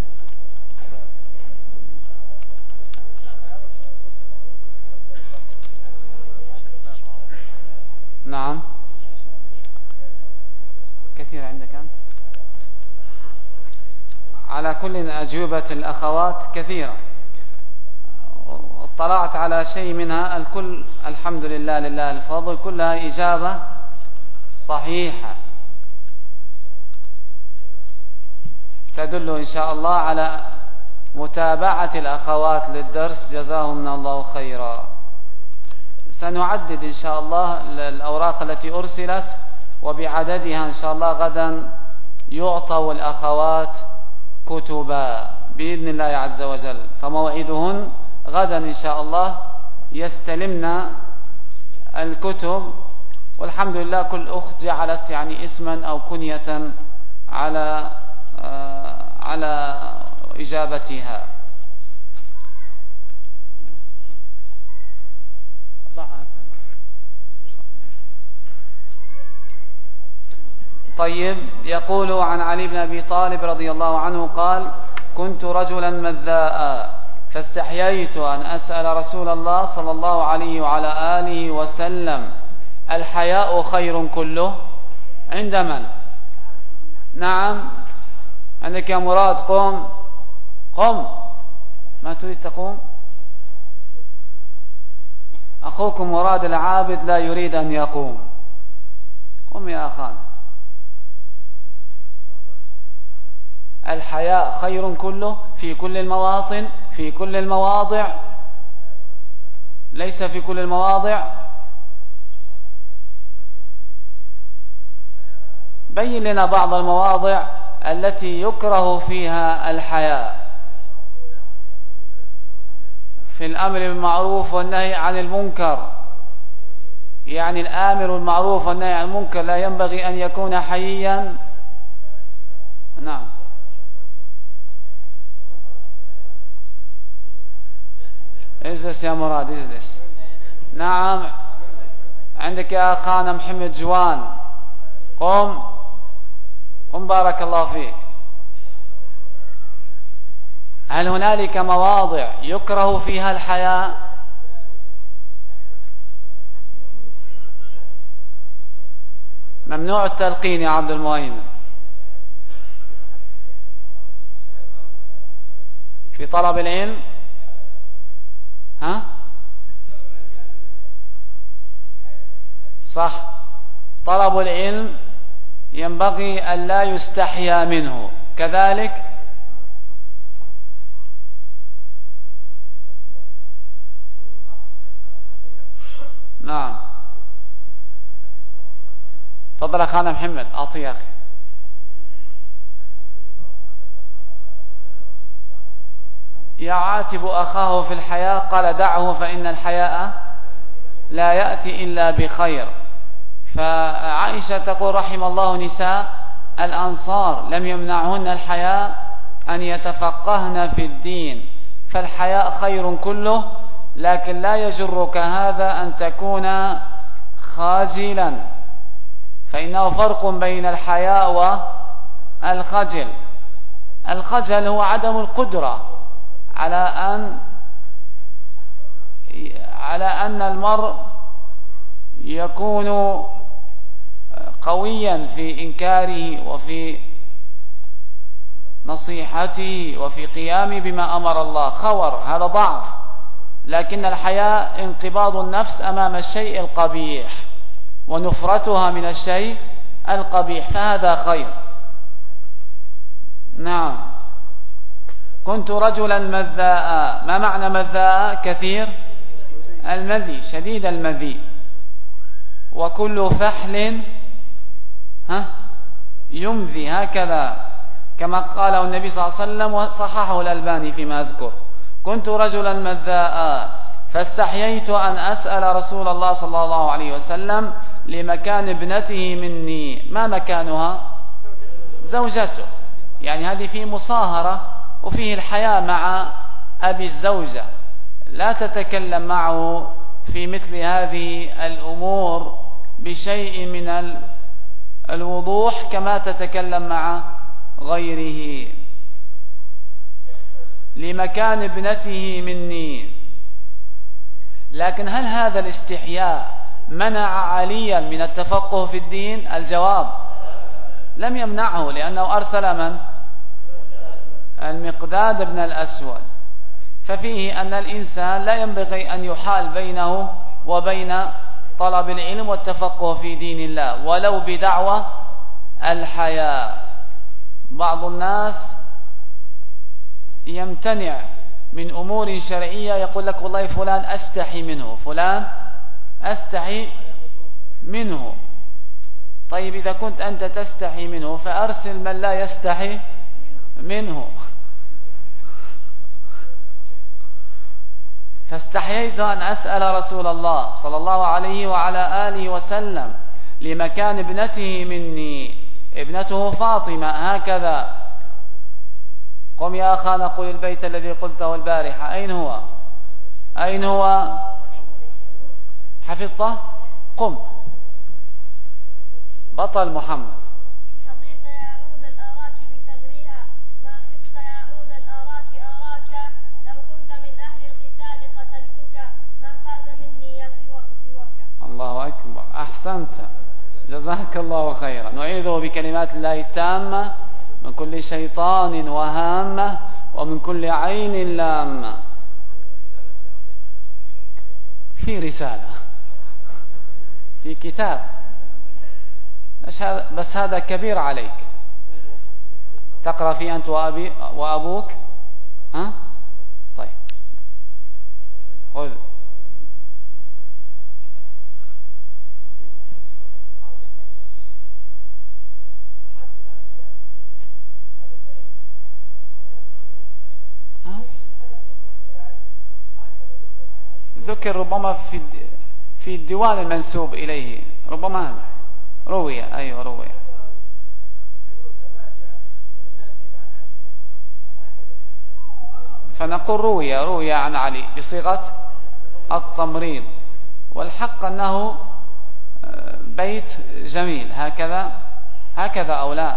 نعم، كثير عندك أنت. على كل أجوبة الأخوات كثيرة، اطلعت على شيء منها، الكل الحمد لله، لله الفضل، كلها إجابة صحيحة تدل إن شاء الله على متابعة الأخوات للدرس، جزاهم الله خيرا. سنعدد إن شاء الله الأوراق التي أرسلت، وبعددها إن شاء الله غدا يعطوا الأخوات كتبا بإذن الله عز وجل، فموعدهن غدا إن شاء الله يستلمنا الكتب. والحمد لله كل أخت جعلت يعني اسما أو كنية على إجابتها. طيب، يقول عن علي بن أبي طالب رضي الله عنه قال: كنت رجلا مذاء فاستحييت أن أسأل رسول الله صلى الله عليه وعلى آله وسلم: الحياء خير كله؟ عند من؟ نعم، عندك يا مراد، قم قم، ما تريد تقوم؟ أخوكم مراد العابد لا يريد أن يقوم. قم يا أخان. الحياء خير كله في كل المواطن، في كل المواضع، ليس في كل المواضع. بين لنا بعض المواضع التي يكره فيها الحياء. في الأمر بالمعروف والنهي عن المنكر، يعني الآمر بالمعروف والنهي عن المنكر لا ينبغي أن يكون حييا. نعم، اجلس يا مراد اجلس. نعم عندك يا أخانا محمد جوان، قم قم بارك الله فيك. هل هنالك مواضع يكره فيها الحياء؟ ممنوع التلقين يا عبد المهيمن في طلب العلم. ها صح، طلب العلم ينبغي أن لا يستحيا منه، كذلك نعم. تفضل أخانا محمد، أعطي يا أخي. يعاتب أخاه في الحياة، قال دعه فإن الحياء لا يأتي إلا بخير. فعائشة تقول رحم الله نساء الأنصار لم يمنعهن الحياء أن يتفقهن في الدين، فالحياء خير كله، لكن لا يجرك هذا أن تكون خاجلا، فإنه فرق بين الحياء والخجل. الخجل هو عدم القدرة على أن المرء يكون قويا في إنكاره وفي نصيحته وفي قيامه بما أمر الله، خور، هذا ضعف. لكن الحياء انقباض النفس أمام الشيء القبيح ونفرتها من الشيء القبيح، فهذا خير. نعم. كنت رجلا مذاء. ما معنى مذاء؟ كثير المذي، شديد المذي. وكل فحل يمذي، هكذا كما قاله النبي صلى الله عليه وسلم وصححه الألباني فيما أذكر. كنت رجلا مذاء فاستحييت أن أسأل رسول الله صلى الله عليه وسلم لمكان ابنته مني. ما مكانها؟ زوجته، يعني هذه فيه مصاهرة وفيه الحياة مع أبي الزوجة، لا تتكلم معه في مثل هذه الأمور بشيء من الوضوح كما تتكلم مع غيره. لمكان ابنته مني. لكن هل هذا الاستحياء منع عليا من التفقه في الدين؟ الجواب لم يمنعه، لأنه أرسل من؟ المقداد بن الأسود. ففيه أن الإنسان لا ينبغي أن يحال بينه وبين طلب العلم والتفقه في دين الله ولو بدعوى الحياء. بعض الناس يمتنع من أمور شرعية، يقول لك والله فلان أستحي منه، فلان أستحي منه. طيب إذا كنت أنت تستحي منه فأرسل من لا يستحي منه. فاستحييت أن أسأل رسول الله صلى الله عليه وعلى آله وسلم لمكان ابنته مني. ابنته فاطمة، هكذا. قم يا أخانا قل البيت الذي قلته البارحة. أين هو؟ أين هو؟ حفظته؟ قم. بطل محمد. حظيت يعود الأراك بثغرها، ما خفت يعود الأراك أراك، لو كنت من أهل القتال قتلتك، ما فاز مني يا سواك. الله أكبر، أحسنت، جزاك الله خيرا. نعيذه بكلمات الله التامة من كل شيطان وهامة ومن كل عين لامة. في رسالة، في كتاب، بس هذا كبير عليك. تقرأ فيه أنت وأبوك؟ ها؟ طيب خذ. ذكر ربما في الديوان المنسوب إليه، ربما روي. أيوة روي. فنقول روي عن علي بصيغة التمريض. والحق أنه بيت جميل هكذا أو لا.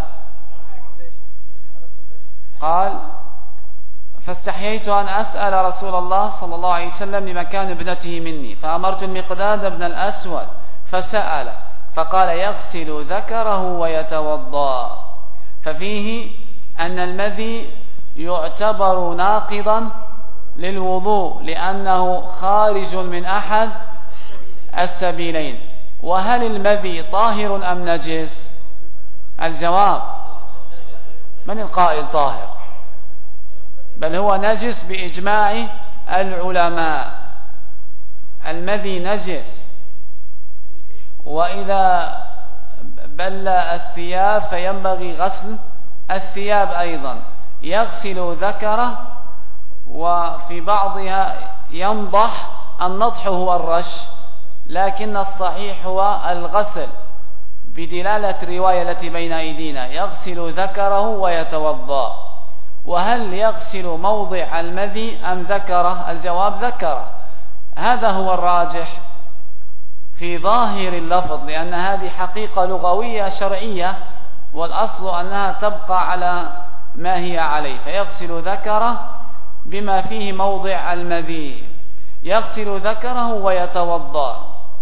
قال فاستحييت أن أسأل رسول الله صلى الله عليه وسلم لمكان ابنته مني، فأمرت المقداد بن الأسود فسأل فقال يغسل ذكره ويتوضأ. ففيه أن المذي يعتبر ناقضا للوضوء لأنه خارج من أحد السبيلين. وهل المذي طاهر أم نجس؟ الجواب من القائل طاهر؟ بل هو نجس بإجماع العلماء. المذي نجس. وإذا بل الثياب فينبغي غسل الثياب أيضا. يغسل ذكره، وفي بعضها ينضح. النضح هو الرش، لكن الصحيح هو الغسل بدلالة الرواية التي بين أيدينا، يغسل ذكره ويتوضأ. وهل يغسل موضع المذي أم ذكره؟ الجواب ذكره. هذا هو الراجح في ظاهر اللفظ، لأن هذه حقيقة لغوية شرعية، والأصل أنها تبقى على ما هي عليه. فيغسل ذكره بما فيه موضع المذي، يغسل ذكره ويتوضأ.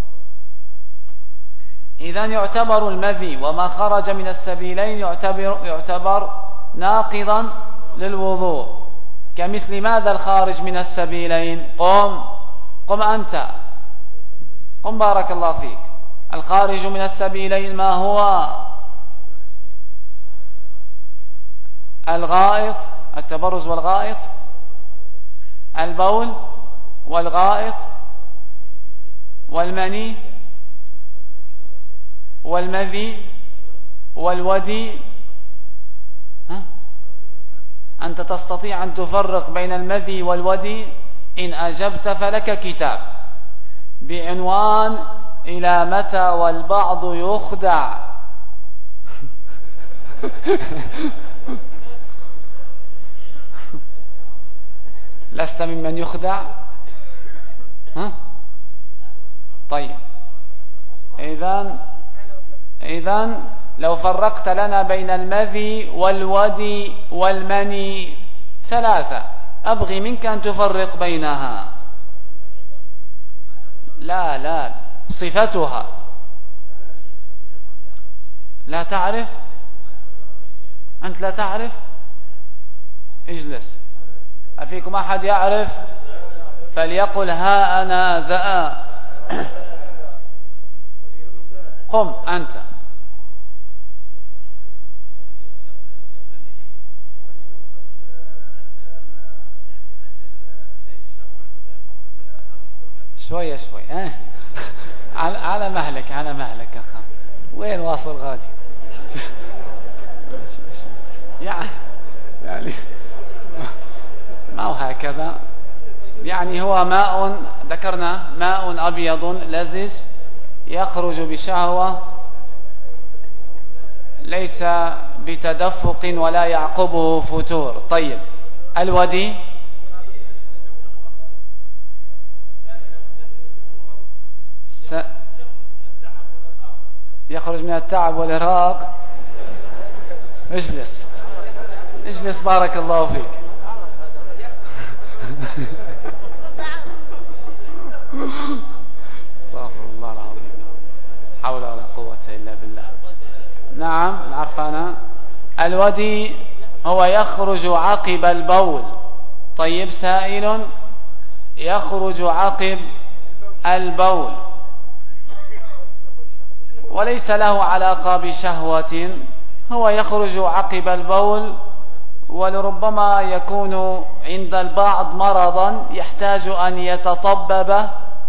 إذن يعتبر المذي وما خرج من السبيلين يعتبر ناقضا للوضوء. كمثل ماذا الخارج من السبيلين؟ قم أنت، قم بارك الله فيك. الخارج من السبيلين ما هو؟ الغائط، التبرز والغائط، البول والغائط والمني والمذي والودي. أنت تستطيع أن تفرق بين المذي والودي؟ إن أجبت فلك كتاب بعنوان إلى متى والبعض يخدع. لست ممن يخدع؟ طيب، إذن لو فرقت لنا بين المذي والودي والمني ثلاثة، أبغي منك أن تفرق بينها. لا صفتها لا تعرف؟ أنت لا تعرف؟ اجلس. أفيكم أحد يعرف؟ فليقل ها أنا ذا. قم أنت. شوية على مهلك وين واصل غادي؟ يعني ما هو هكذا، يعني هو ماء، ذكرنا ماء أبيض لزج يخرج بشهوة، ليس بتدفق ولا يعقبه فتور. طيب، الودي يخرج من التعب والإرهاق. اجلس بارك الله فيك. استغفر الله العظيم، حول ولا قوة إلا بالله. نعم، عرفنا. الودي هو يخرج عقب البول. طيب، سائل يخرج عقب البول وليس له علاقة بشهوة، هو يخرج عقب البول، ولربما يكون عند البعض مرضا يحتاج أن يتطبب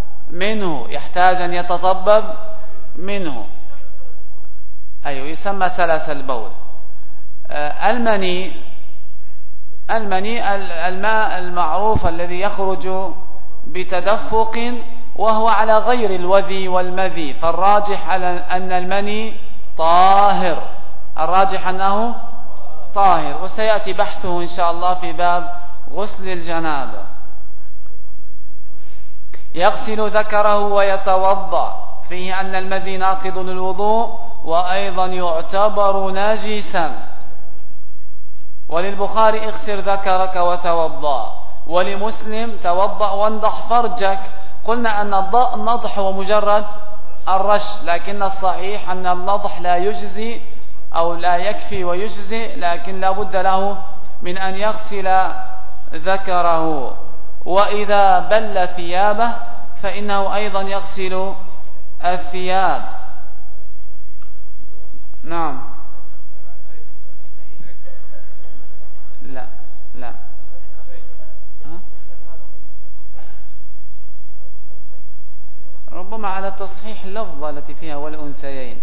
منه، أيوه، يسمى سلس البول. المني الماء المعروف الذي يخرج بتدفق، وهو على غير الودي والمذي، فالراجح أن المني طاهر، أنه طاهر، وسيأتي بحثه إن شاء الله في باب غسل الجنابة. يغسل ذكره ويتوضأ، فيه أن المذي ناقض للوضوء وأيضا يعتبر نجسا. وللبخاري اغسل ذكرك وتوضأ، ولمسلم توضأ وانضح فرجك. قلنا أن النضح هو مجرد الرش، لكن الصحيح أن النضح لا يجزي أو لا يكفي ويجزي، لكن لا بد له من أن يغسل ذكره. وإذا بل ثيابه فإنه أيضا يغسل الثياب. نعم. لا لا ربما على تصحيح اللفظة التي فيها والأنثيين.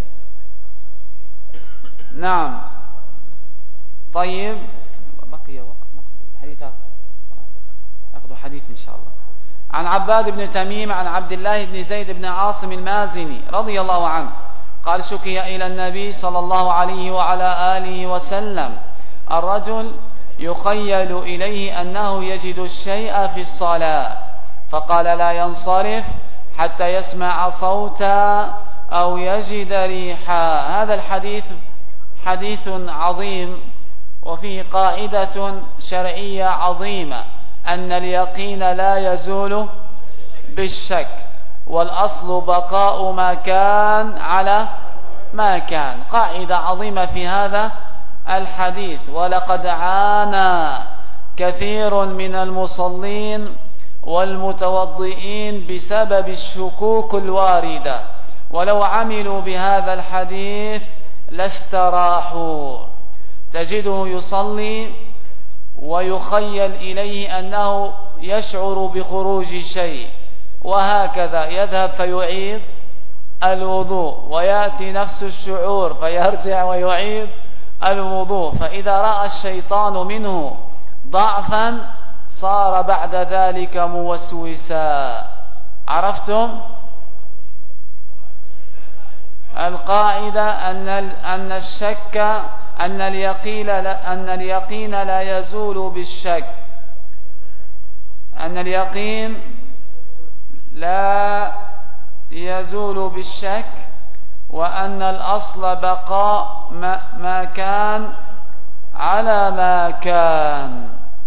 نعم. طيب بقي وقت حديث أخذ حديث إن شاء الله. عن عباد بن تميم عن عبد الله بن زيد بن عاصم المازني رضي الله عنه قال شكي إلى النبي صلى الله عليه وعلى آله وسلم الرجل يخيل إليه أنه يجد الشيء في الصلاة، فقال لا ينصرف حتى يسمع صوتا أو يجد ريحا. هذا الحديث حديث عظيم، وفيه قاعدة شرعية عظيمة، أن اليقين لا يزول بالشك، والأصل بقاء ما كان على ما كان. قاعدة عظيمة في هذا الحديث. ولقد عانى كثير من المصلين والمتوضئين بسبب الشكوك الواردة، ولو عملوا بهذا الحديث لاستراحوا. تجده يصلي ويخيل إليه أنه يشعر بخروج شيء، وهكذا يذهب فيعيد الوضوء، ويأتي نفس الشعور فيرجع ويعيد الوضوء. فإذا رأى الشيطان منه ضعفا صار بعد ذلك موسوسا. عرفتم؟ القاعدة أن الشك أن اليقين لا يزول بالشك، أن اليقين لا يزول بالشك، وأن الأصل بقاء ما كان على ما كان.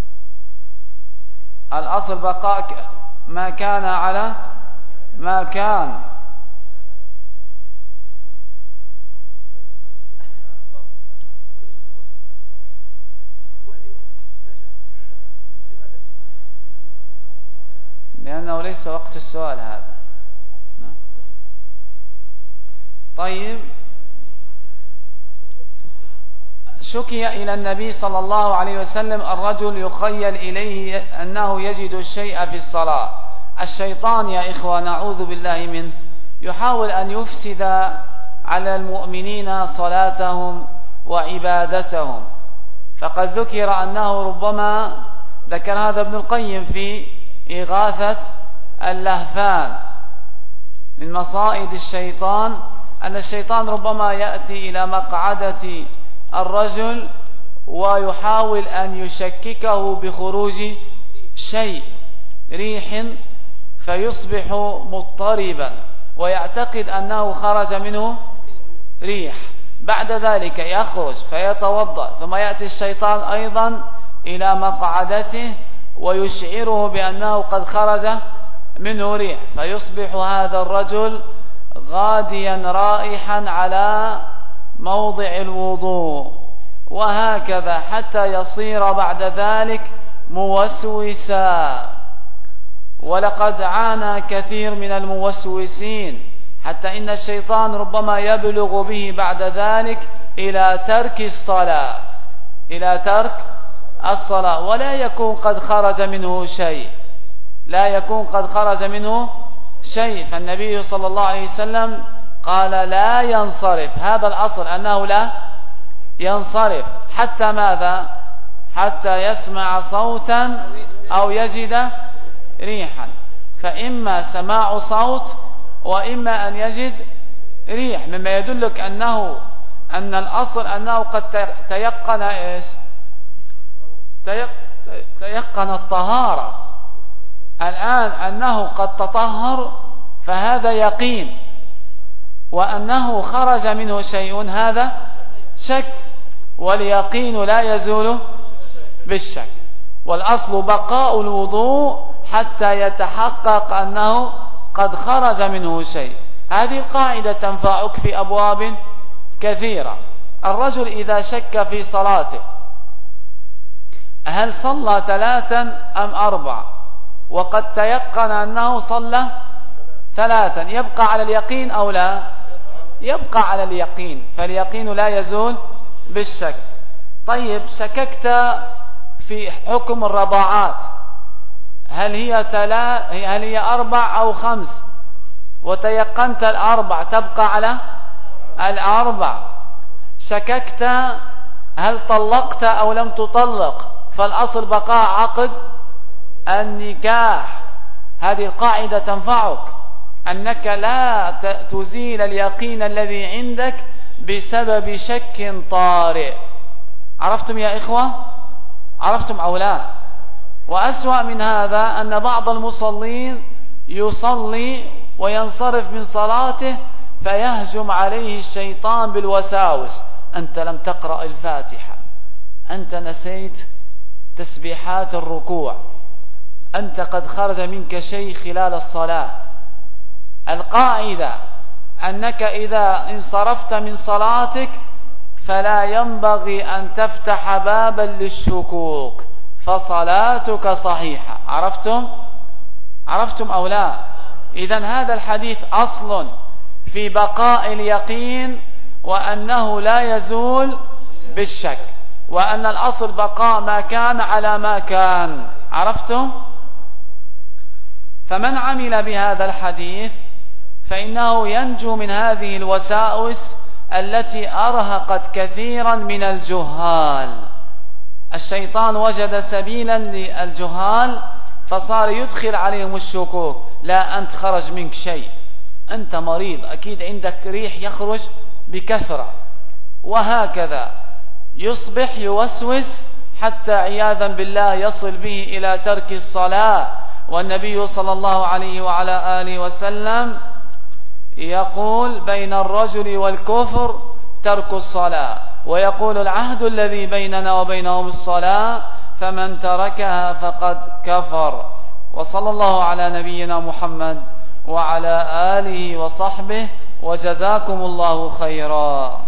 الأصل بقاء ما كان على ما كان. لأنه ليس وقت السؤال هذا. طيب، شكي إلى النبي صلى الله عليه وسلم الرجل يخيل إليه أنه يجد الشيء في الصلاة. الشيطان يا إخوة نعوذ بالله منه يحاول أن يفسد على المؤمنين صلاتهم وعبادتهم. فقد ذكر أنه ربما ذكر هذا ابن القيم في إغاثة اللهفان من مصائد الشيطان، أن الشيطان ربما يأتي إلى مقعدة الرجل ويحاول أن يشككه بخروج شيء ريح، فيصبح مضطربا ويعتقد أنه خرج منه ريح. بعد ذلك يخرج فيتوضأ، ثم يأتي الشيطان أيضا إلى مقعدته ويشعره بأنه قد خرج منه ريح، فيصبح هذا الرجل غاديا رائحا على موضع الوضوء، وهكذا حتى يصير بعد ذلك موسوسا. ولقد عانى كثير من الموسوسين، حتى إن الشيطان ربما يبلغ به بعد ذلك إلى ترك الصلاة، إلى ترك الصلاة، ولا يكون قد خرج منه شيء، لا يكون قد خرج منه شيء. فالنبي صلى الله عليه وسلم قال لا ينصرف. هذا الأصل أنه لا ينصرف حتى ماذا؟ حتى يسمع صوتا أو يجد ريحا، فإما سماع صوت وإما أن يجد ريح، مما يدلك أن الأصل أنه قد تيقن إيش؟ تيقن الطهارة، الآن أنه قد تطهر فهذا يقين، وأنه خرج منه شيء هذا شك، واليقين لا يزول بالشك. والأصل بقاء الوضوء حتى يتحقق أنه قد خرج منه شيء. هذه القاعدة تنفعك في أبواب كثيرة. الرجل إذا شك في صلاته هل صلى 3 أم 4 وقد تيقن أنه صلى 3، يبقى على اليقين أو لا؟ يبقى على اليقين، فاليقين لا يزول بالشك. طيب شككت في حكم الرضاعات، هل هي 4 أو 5، وتيقنت 4 تبقى على 4. شككت هل طلقت أو لم تطلق، فالأصل بقاء عقد النكاح. هذه القاعدة تنفعك، أنك لا تزيل اليقين الذي عندك بسبب شك طارئ. عرفتم يا إخوة؟ عرفتم أو لا؟ وأسوأ من هذا أن بعض المصلين يصلي وينصرف من صلاته فيهجم عليه الشيطان بالوساوس: أنت لم تقرأ الفاتحة، أنت نسيت تسبيحات الركوع، أنت قد خرج منك شيء خلال الصلاة. القاعدة أنك إذا انصرفت من صلاتك فلا ينبغي أن تفتح بابا للشكوك، فصلاتك صحيحة. عرفتم أو لا؟ إذن هذا الحديث أصل في بقاء اليقين، وأنه لا يزول بالشك، وأن الأصل بقاء ما كان على ما كان. عرفتم؟ فمن عمل بهذا الحديث فإنه ينجو من هذه الوساوس التي أرهقت كثيرا من الجهال. الشيطان وجد سبيلا للجهال فصار يدخل عليهم الشكوك: لا أنت خرج منك شيء، أنت مريض، أكيد عندك ريح يخرج بكثرة، وهكذا يصبح يوسوس حتى عياذا بالله يصل به إلى ترك الصلاة. والنبي صلى الله عليه وعلى آله وسلم يقول: بين الرجل والكفر ترك الصلاة، ويقول: العهد الذي بيننا وبينهم الصلاة، فمن تركها فقد كفر. وصلى الله على نبينا محمد وعلى آله وصحبه، وجزاكم الله خيرا.